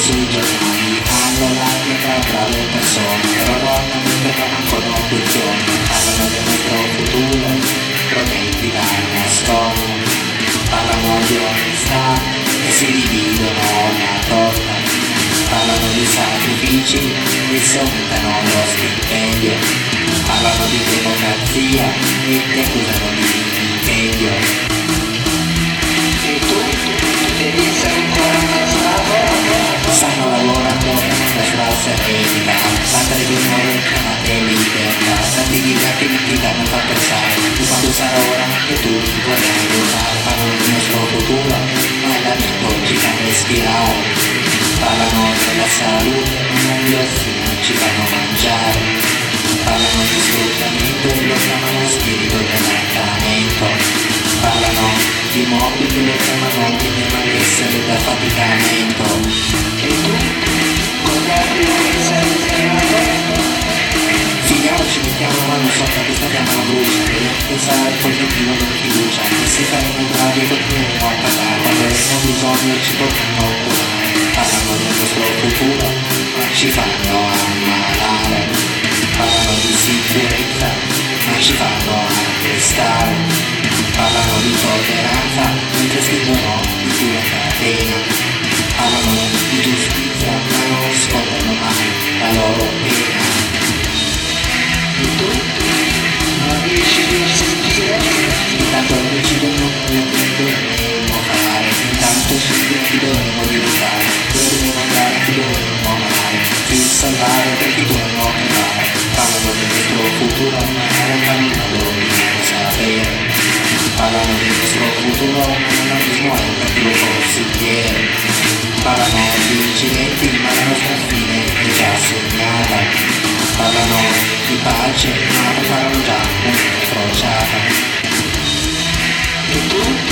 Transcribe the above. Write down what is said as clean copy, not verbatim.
sui giornali hanno like tra brave persone, però normalmente non ancora più giorni. Parlano del nostro futuro, prometti da nascono. Parlano di onestà e si dividono la torta. Parlano di sacrifici e si aumentano lo stipendio. Parlano di democrazia e ti accusano di vilipendio. E tu devi essere ancora ammazzato? Stanno lavorando per la serenità, battere di nuovo chiamate libertà. Tanti divertimenti da non far pensare di quando sarà ora che tu vorrai usare. Parlano del nostro futuro, ma il lamento ci fa respirare. Parlano della salute, ma gli ossigeno ci fanno mangiare. Parlano di sfruttamento e lo chiamano spirito dell'allattamento. Parlano di mobili e lo chiamano di malessere da faticamento. E tu? Cosa pensi di chiamato? Finiamoci, mettiamo la mano sopra questa fiamma brucia, dobbiamo pensare al positivo della fiducia, e se saremo bravi e continueremo a parlare, quando avremo bisogno ci portano a curare. Parlano del nostro futuro, ma ci fanno ammalare. Parlano di sicurezza, ma ci fanno arrestare. Parlano di tolleranza, mentre scrivono di tua catena. Parlano di giustizia, ma non scontano mai la loro pena. E tu? Non riesci più a sentire? Intanto decidono quello che dovremmo fare. Intanto decidono chi dovremmo diventare. Dove dovremmo andare, chi dovremmo amare. Chi salvare per chi dovremmo operare. Parlano del nostro futuro, ma non hanno loro di sapere. Parlano del nostro futuro, ma non abbiamo un cattivo consigliere. Parlano di incidenti, ma la nostra fine è già segnata. Parlano di pace, ma preparano già una crociata. E tu?